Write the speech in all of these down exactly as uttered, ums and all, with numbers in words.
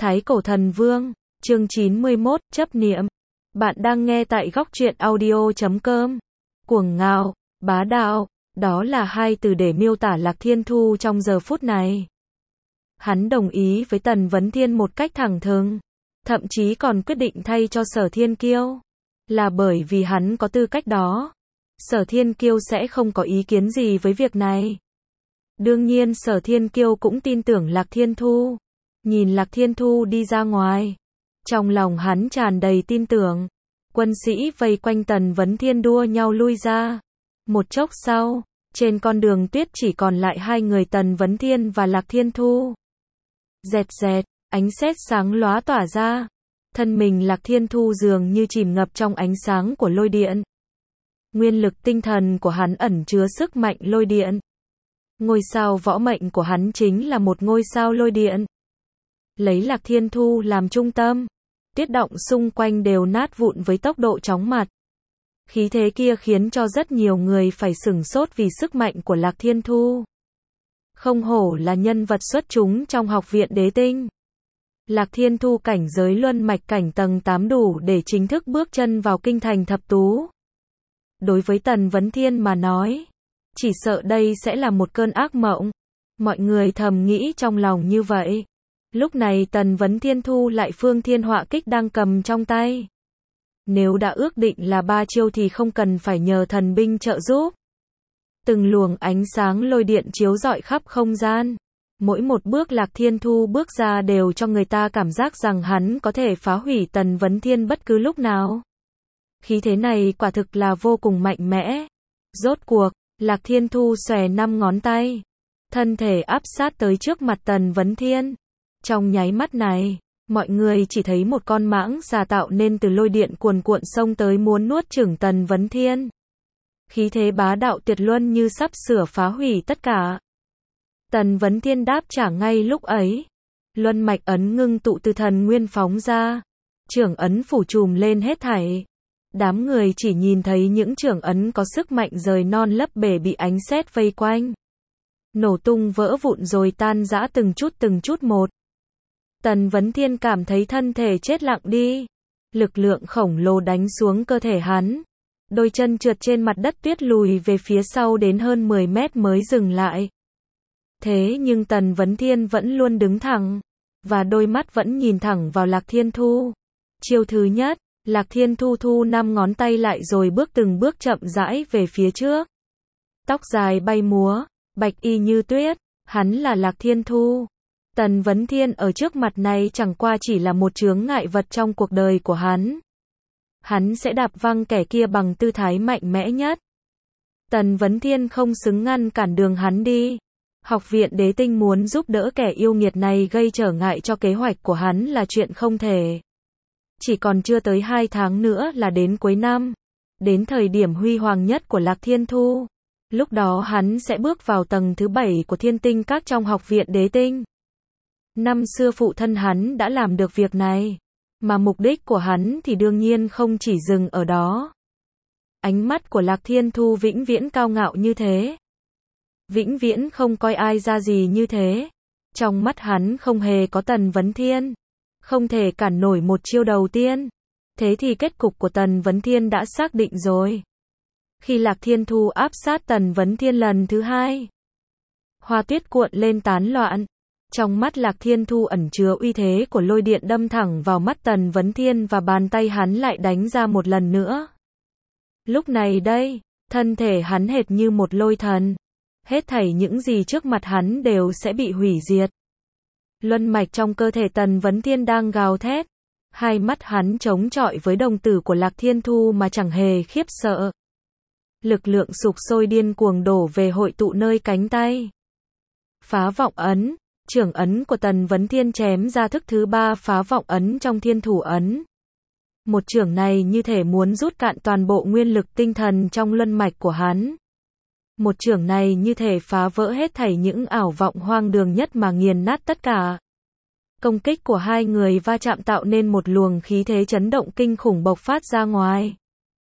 Thái Cổ Thần Vương, chương chín mươi mốt, chấp niệm. Bạn đang nghe tại góc truyện audio chấm com. Cuồng ngạo, bá đạo, đó là hai từ để miêu tả Lạc Thiên Thu trong giờ phút này. Hắn đồng ý với Tần Vấn Thiên một cách thẳng thừng, thậm chí còn quyết định thay cho Sở Thiên Kiêu. Là bởi vì hắn có tư cách đó. Sở Thiên Kiêu sẽ không có ý kiến gì với việc này. Đương nhiên Sở Thiên Kiêu cũng tin tưởng Lạc Thiên Thu. Nhìn Lạc Thiên Thu đi ra ngoài, trong lòng hắn tràn đầy tin tưởng. Quân sĩ vây quanh Tần Vấn Thiên đua nhau lui ra. Một chốc sau, trên con đường tuyết chỉ còn lại hai người Tần Vấn Thiên và Lạc Thiên Thu. Rẹt rẹt, ánh sét sáng lóa tỏa ra. Thân mình Lạc Thiên Thu dường như chìm ngập trong ánh sáng của lôi điện. Nguyên lực tinh thần của hắn ẩn chứa sức mạnh lôi điện. Ngôi sao võ mệnh của hắn chính là một ngôi sao lôi điện. Lấy Lạc Thiên Thu làm trung tâm, tuyết động xung quanh đều nát vụn với tốc độ chóng mặt. Khí thế kia khiến cho rất nhiều người phải sửng sốt vì sức mạnh của Lạc Thiên Thu. Không hổ là nhân vật xuất chúng trong học viện đế tinh. Lạc Thiên Thu cảnh giới luân mạch cảnh tầng tám đủ để chính thức bước chân vào kinh thành thập tú. Đối với Tần Vấn Thiên mà nói, chỉ sợ đây sẽ là một cơn ác mộng. Mọi người thầm nghĩ trong lòng như vậy. Lúc này Tần Vấn Thiên thu lại Phương Thiên Họa Kích đang cầm trong tay. Nếu đã ước định là ba chiêu thì không cần phải nhờ thần binh trợ giúp. Từng luồng ánh sáng lôi điện chiếu rọi khắp không gian. Mỗi một bước Lạc Thiên Thu bước ra đều cho người ta cảm giác rằng hắn có thể phá hủy Tần Vấn Thiên bất cứ lúc nào. Khí thế này quả thực là vô cùng mạnh mẽ. Rốt cuộc, Lạc Thiên Thu xòe năm ngón tay. Thân thể áp sát tới trước mặt Tần Vấn Thiên. Trong nháy mắt này, mọi người chỉ thấy một con mãng xà tạo nên từ lôi điện cuồn cuộn xông tới muốn nuốt chửng Tần Vấn Thiên. Khí thế bá đạo tuyệt luân như sắp sửa phá hủy tất cả. Tần Vấn Thiên đáp trả ngay lúc ấy. Luân mạch ấn ngưng tụ từ thần nguyên phóng ra. Trưởng ấn phủ trùm lên hết thảy. Đám người chỉ nhìn thấy những trưởng ấn có sức mạnh rời non lấp bể bị ánh sét vây quanh. Nổ tung vỡ vụn rồi tan rã từng chút từng chút một. Tần Vấn Thiên cảm thấy thân thể chết lặng đi. Lực lượng khổng lồ đánh xuống cơ thể hắn. Đôi chân trượt trên mặt đất tuyết lùi về phía sau đến hơn mười mét mới dừng lại. Thế nhưng Tần Vấn Thiên vẫn luôn đứng thẳng. Và đôi mắt vẫn nhìn thẳng vào Lạc Thiên Thu. Chiêu thứ nhất, Lạc Thiên Thu thu năm ngón tay lại rồi bước từng bước chậm rãi về phía trước. Tóc dài bay múa, bạch y như tuyết, hắn là Lạc Thiên Thu. Tần Vấn Thiên ở trước mặt này chẳng qua chỉ là một chướng ngại vật trong cuộc đời của hắn. Hắn sẽ đạp văng kẻ kia bằng tư thái mạnh mẽ nhất. Tần Vấn Thiên không xứng ngăn cản đường hắn đi. Học viện đế tinh muốn giúp đỡ kẻ yêu nghiệt này gây trở ngại cho kế hoạch của hắn là chuyện không thể. Chỉ còn chưa tới hai tháng nữa là đến cuối năm. Đến thời điểm huy hoàng nhất của Lạc Thiên Thu. Lúc đó hắn sẽ bước vào tầng thứ bảy của thiên tinh các trong học viện đế tinh. Năm xưa phụ thân hắn đã làm được việc này. Mà mục đích của hắn thì đương nhiên không chỉ dừng ở đó. Ánh mắt của Lạc Thiên Thu vĩnh viễn cao ngạo như thế. Vĩnh viễn không coi ai ra gì như thế. Trong mắt hắn không hề có Tần Vấn Thiên. Không thể cản nổi một chiêu đầu tiên. Thế thì kết cục của Tần Vấn Thiên đã xác định rồi. Khi Lạc Thiên Thu áp sát Tần Vấn Thiên lần thứ hai, hoa tuyết cuộn lên tán loạn. Trong mắt Lạc Thiên Thu ẩn chứa uy thế của lôi điện đâm thẳng vào mắt Tần Vấn Thiên và bàn tay hắn lại đánh ra một lần nữa. Lúc này đây, thân thể hắn hệt như một lôi thần. Hết thảy những gì trước mặt hắn đều sẽ bị hủy diệt. Luân mạch trong cơ thể Tần Vấn Thiên đang gào thét. Hai mắt hắn chống chọi với đồng tử của Lạc Thiên Thu mà chẳng hề khiếp sợ. Lực lượng sục sôi điên cuồng đổ về hội tụ nơi cánh tay. Phá vọng ấn. Trưởng ấn của Tần Vấn Thiên chém ra thức thứ ba phá vọng ấn trong thiên thủ ấn. Một trưởng này như thể muốn rút cạn toàn bộ nguyên lực tinh thần trong luân mạch của hắn. Một trưởng này như thể phá vỡ hết thảy những ảo vọng hoang đường nhất mà nghiền nát tất cả. Công kích của hai người va chạm tạo nên một luồng khí thế chấn động kinh khủng bộc phát ra ngoài.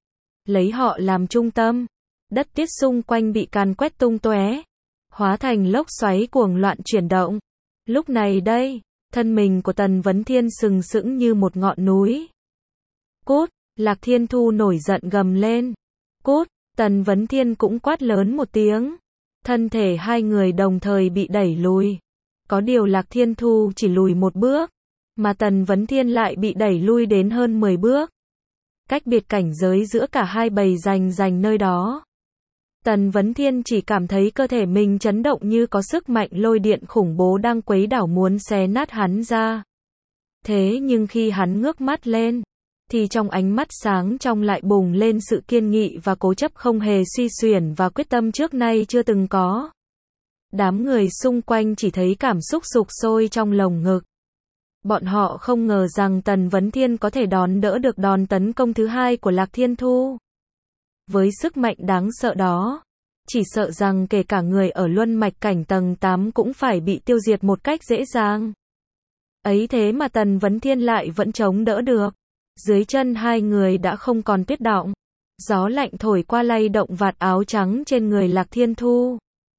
Lấy họ làm trung tâm, đất tuyết xung quanh bị càn quét tung tóe, hóa thành lốc xoáy cuồng loạn chuyển động. Lúc này đây, Thân mình của Tần Vấn Thiên sừng sững như một ngọn núi. Cút, Lạc Thiên Thu nổi giận gầm lên. Cút, Tần Vấn Thiên cũng quát lớn một tiếng. Thân thể hai người đồng thời bị đẩy lùi. Có điều Lạc Thiên Thu chỉ lùi một bước, mà Tần Vấn Thiên lại bị đẩy lui đến hơn mười bước. Cách biệt cảnh giới giữa cả hai bầy rành rành nơi đó. Tần Vấn Thiên chỉ cảm thấy cơ thể mình chấn động như có sức mạnh lôi điện khủng bố đang quấy đảo muốn xé nát hắn ra. Thế nhưng khi hắn ngước mắt lên, thì trong ánh mắt sáng trong lại bùng lên sự kiên nghị và cố chấp không hề suy xuyển và quyết tâm trước nay chưa từng có. Đám người xung quanh chỉ thấy cảm xúc sục sôi trong lồng ngực. Bọn họ không ngờ rằng Tần Vấn Thiên có thể đón đỡ được đòn tấn công thứ hai của Lạc Thiên Thu. Với sức mạnh đáng sợ đó, chỉ sợ rằng kể cả người ở luân mạch cảnh tầng tám cũng phải bị tiêu diệt một cách dễ dàng. Ấy thế mà Tần Vấn Thiên lại vẫn chống đỡ được. Dưới chân hai người đã không còn tuyết đọng. Gió lạnh thổi qua lay động vạt áo trắng trên người Lạc Thiên Thu.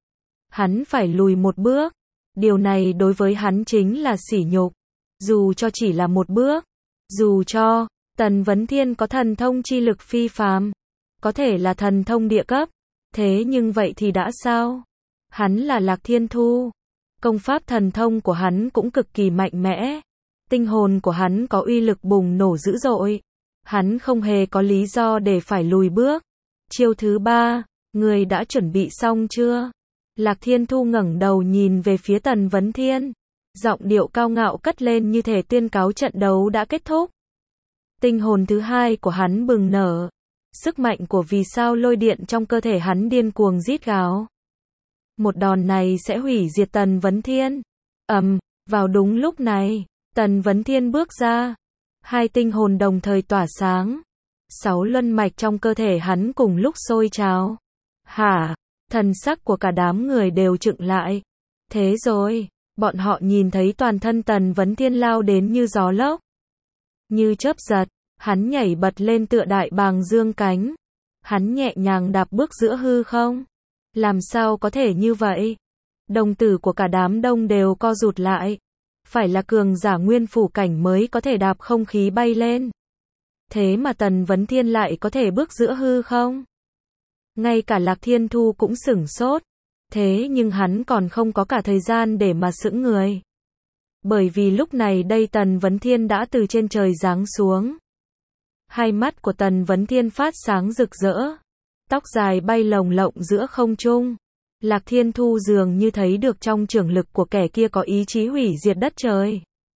Hắn phải lùi một bước. Điều này đối với hắn chính là sỉ nhục. Dù cho chỉ là một bước. Dù cho Tần Vấn Thiên có thần thông chi lực phi phàm, có thể là thần thông địa cấp. Thế nhưng vậy thì đã sao? Hắn là Lạc Thiên Thu. Công pháp thần thông của hắn cũng cực kỳ mạnh mẽ. Tinh hồn của hắn có uy lực bùng nổ dữ dội. Hắn không hề có lý do để phải lùi bước. Chiêu thứ ba, người đã chuẩn bị xong chưa? Lạc Thiên Thu ngẩng đầu nhìn về phía Tần Vấn Thiên. Giọng điệu cao ngạo cất lên như thể tuyên cáo trận đấu đã kết thúc. Tinh hồn thứ hai của hắn bừng nở. Sức mạnh của vì sao lôi điện trong cơ thể hắn điên cuồng rít gào. Một đòn này sẽ hủy diệt Tần Vấn Thiên. Ầm, vào đúng lúc này, Tần Vấn Thiên bước ra. Hai tinh hồn đồng thời tỏa sáng. Sáu luân mạch trong cơ thể hắn cùng lúc sôi trào. Hả? Thần sắc của cả đám người đều trựng lại. Thế rồi, bọn họ nhìn thấy toàn thân Tần Vấn Thiên lao đến như gió lốc. Như chớp giật, hắn nhảy bật lên tựa đại bàng dương cánh. Hắn nhẹ nhàng đạp bước giữa hư không. Làm sao có thể như vậy? Đồng tử của cả đám đông đều co rụt lại. Phải là cường giả nguyên phủ cảnh mới có thể đạp không khí bay lên. Thế mà Tần Vấn Thiên lại có thể bước giữa hư không? Ngay cả Lạc Thiên Thu cũng sửng sốt. Thế nhưng hắn còn không có cả thời gian để mà sững người. Bởi vì lúc này đây Tần Vấn Thiên đã từ trên trời giáng xuống. Hai mắt của Tần Vấn Thiên phát sáng rực rỡ. Tóc dài bay lồng lộng giữa không trung. Lạc Thiên Thu dường như thấy được trong chưởng lực của kẻ kia có ý chí hủy diệt đất trời.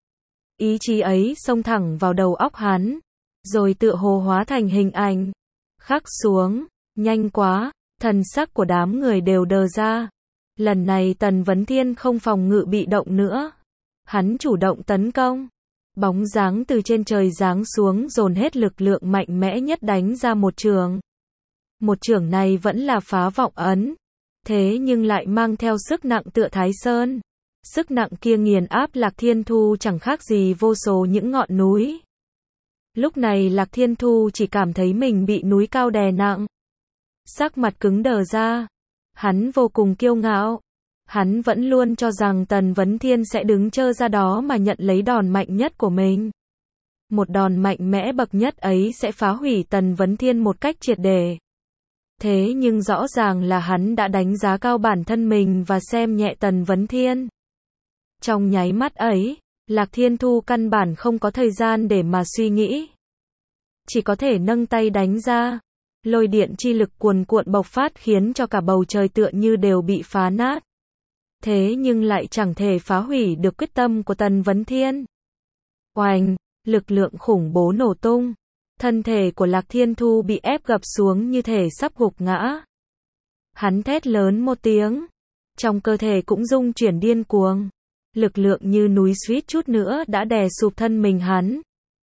Ý chí ấy xông thẳng vào đầu óc hắn. Rồi tựa hồ hóa thành hình ảnh. Khắc xuống. Nhanh quá. Thần sắc của đám người đều đờ ra. Lần này Tần Vấn Thiên không phòng ngự bị động nữa. Hắn chủ động tấn công. Bóng dáng từ trên trời giáng xuống dồn hết lực lượng mạnh mẽ nhất đánh ra một trường. Một trường này vẫn là phá vọng ấn. Thế nhưng lại mang theo sức nặng tựa Thái Sơn. Sức nặng kia nghiền áp Lạc Thiên Thu chẳng khác gì vô số những ngọn núi. Lúc này Lạc Thiên Thu chỉ cảm thấy mình bị núi cao đè nặng. Sắc mặt cứng đờ ra. Hắn vô cùng kiêu ngạo. Hắn vẫn luôn cho rằng Tần Vấn Thiên sẽ đứng chơ ra đó mà nhận lấy đòn mạnh nhất của mình. Một đòn mạnh mẽ bậc nhất ấy sẽ phá hủy Tần Vấn Thiên một cách triệt để. Thế nhưng rõ ràng là hắn đã đánh giá cao bản thân mình và xem nhẹ Tần Vấn Thiên. Trong nháy mắt ấy, Lạc Thiên Thu căn bản không có thời gian để mà suy nghĩ. Chỉ có thể nâng tay đánh ra. Lôi điện chi lực cuồn cuộn bộc phát khiến cho cả bầu trời tựa như đều bị phá nát. Thế nhưng lại chẳng thể phá hủy được quyết tâm của Tần Vấn Thiên. Oanh, lực lượng khủng bố nổ tung. Thân thể của Lạc Thiên Thu bị ép gập xuống như thể sắp gục ngã. Hắn thét lớn một tiếng. Trong cơ thể cũng rung chuyển điên cuồng. Lực lượng như núi suýt chút nữa đã đè sụp thân mình hắn.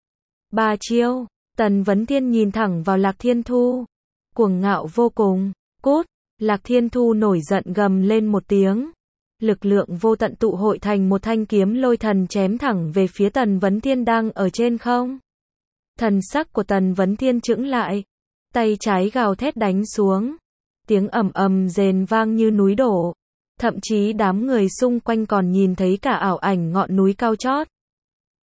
Ba chiêu. Tần Vấn Thiên nhìn thẳng vào Lạc Thiên Thu. Cuồng ngạo vô cùng. Cút. Lạc Thiên Thu nổi giận gầm lên một tiếng. Lực lượng vô tận tụ hội thành một thanh kiếm lôi thần chém thẳng về phía Tần Vấn Thiên đang ở trên không. Thần sắc của Tần Vấn Thiên chững lại. Tay trái gào thét đánh xuống. Tiếng ầm ầm rền vang như núi đổ. Thậm chí đám người xung quanh còn nhìn thấy cả ảo ảnh ngọn núi cao chót.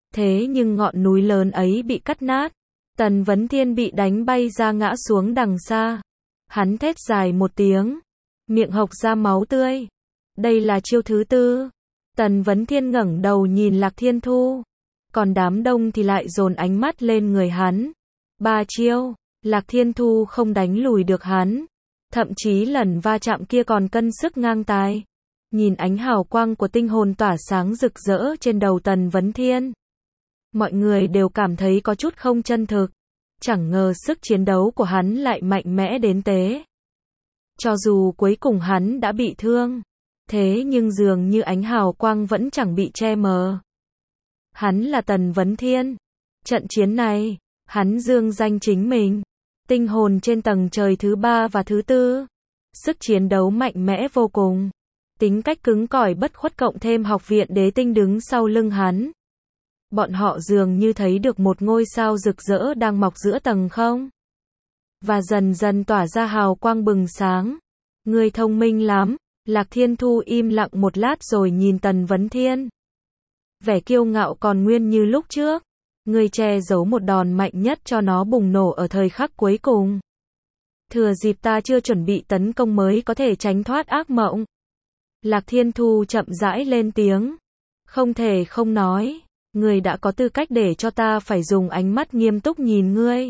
Thế nhưng ngọn núi lớn ấy bị cắt nát. Tần Vấn Thiên bị đánh bay ra ngã xuống đằng xa. Hắn thét dài một tiếng, miệng hộc ra máu tươi. Đây là chiêu thứ tư. Tần Vấn Thiên ngẩng đầu nhìn Lạc Thiên Thu. Còn đám đông thì lại dồn ánh mắt lên người hắn. Ba chiêu, Lạc Thiên Thu không đánh lùi được hắn. Thậm chí lần va chạm kia còn cân sức ngang tài. Nhìn ánh hào quang của tinh hồn tỏa sáng rực rỡ trên đầu Tần Vấn Thiên. Mọi người đều cảm thấy có chút không chân thực. Chẳng ngờ sức chiến đấu của hắn lại mạnh mẽ đến thế. Cho dù cuối cùng hắn đã bị thương. Thế nhưng dường như ánh hào quang vẫn chẳng bị che mờ. Hắn là Tần Vấn Thiên. Trận chiến này, hắn dương danh chính mình. Tinh hồn trên tầng trời thứ ba và thứ tư. Sức chiến đấu mạnh mẽ vô cùng. Tính cách cứng cỏi bất khuất cộng thêm học viện đế tinh đứng sau lưng hắn. Bọn họ dường như thấy được một ngôi sao rực rỡ đang mọc giữa tầng không. Và dần dần tỏa ra hào quang bừng sáng. Người thông minh lắm. Lạc Thiên Thu im lặng một lát rồi nhìn Tần Vấn Thiên. Vẻ kiêu ngạo còn nguyên như lúc trước. Người che giấu một đòn mạnh nhất cho nó bùng nổ ở thời khắc cuối cùng. Thừa dịp ta chưa chuẩn bị tấn công mới có thể tránh thoát ác mộng. Lạc Thiên Thu chậm rãi lên tiếng. Không thể không nói. Ngươi đã có tư cách để cho ta phải dùng ánh mắt nghiêm túc nhìn ngươi.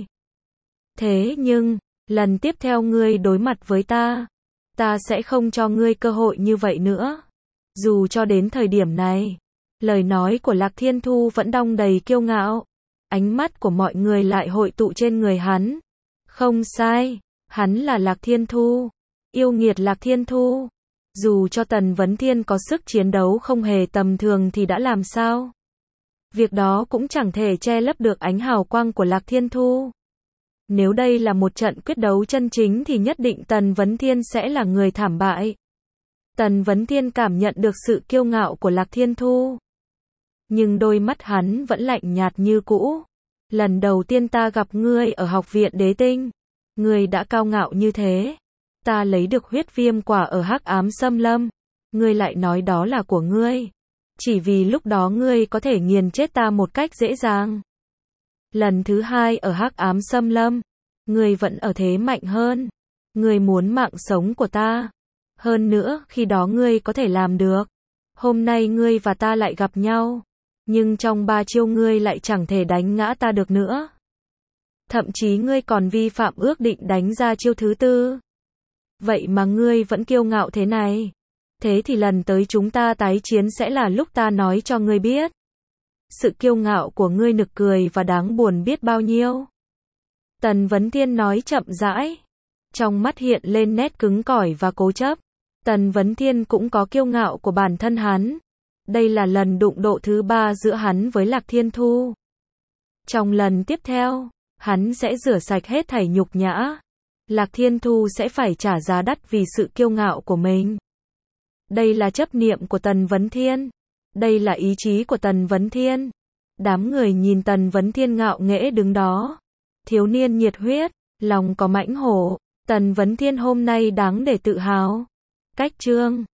Thế nhưng, lần tiếp theo ngươi đối mặt với ta, ta sẽ không cho ngươi cơ hội như vậy nữa. Dù cho đến thời điểm này, lời nói của Lạc Thiên Thu vẫn đong đầy kiêu ngạo. Ánh mắt của mọi người lại hội tụ trên người hắn. Không sai, hắn là Lạc Thiên Thu. Yêu nghiệt Lạc Thiên Thu. Dù cho Tần Vấn Thiên có sức chiến đấu không hề tầm thường thì đã làm sao? Việc đó cũng chẳng thể che lấp được ánh hào quang của Lạc Thiên Thu. Nếu đây là một trận quyết đấu chân chính thì nhất định Tần Vấn Thiên sẽ là người thảm bại. Tần Vấn Thiên cảm nhận được sự kiêu ngạo của Lạc Thiên Thu. Nhưng đôi mắt hắn vẫn lạnh nhạt như cũ. Lần đầu tiên ta gặp ngươi ở học viện đế tinh. Ngươi đã cao ngạo như thế. Ta lấy được huyết viêm quả ở Hắc Ám Xâm Lâm. Ngươi lại nói đó là của ngươi. Chỉ vì lúc đó ngươi có thể nghiền chết ta một cách dễ dàng. Lần thứ hai ở Hắc Ám Xâm Lâm. Ngươi vẫn ở thế mạnh hơn. Ngươi muốn mạng sống của ta. Hơn nữa, khi đó ngươi có thể làm được. Hôm nay ngươi và ta lại gặp nhau. Nhưng trong ba chiêu ngươi lại chẳng thể đánh ngã ta được nữa. Thậm chí ngươi còn vi phạm ước định đánh ra chiêu thứ tư. Vậy mà ngươi vẫn kiêu ngạo thế này. Thế thì lần tới chúng ta tái chiến sẽ là lúc ta nói cho ngươi biết. Sự kiêu ngạo của ngươi nực cười và đáng buồn biết bao nhiêu. Tần Vấn Thiên nói chậm rãi. Trong mắt hiện lên nét cứng cỏi và cố chấp. Tần Vấn Thiên cũng có kiêu ngạo của bản thân hắn. Đây là lần đụng độ thứ ba giữa hắn với Lạc Thiên Thu. Trong lần tiếp theo, hắn sẽ rửa sạch hết thảy nhục nhã. Lạc Thiên Thu sẽ phải trả giá đắt vì sự kiêu ngạo của mình. Đây là chấp niệm của Tần Vấn Thiên. Đây là ý chí của Tần Vấn Thiên. Đám người nhìn Tần Vấn Thiên ngạo nghễ đứng đó. Thiếu niên nhiệt huyết, lòng có mãnh hổ. Tần Vấn Thiên hôm nay đáng để tự hào. Cách chương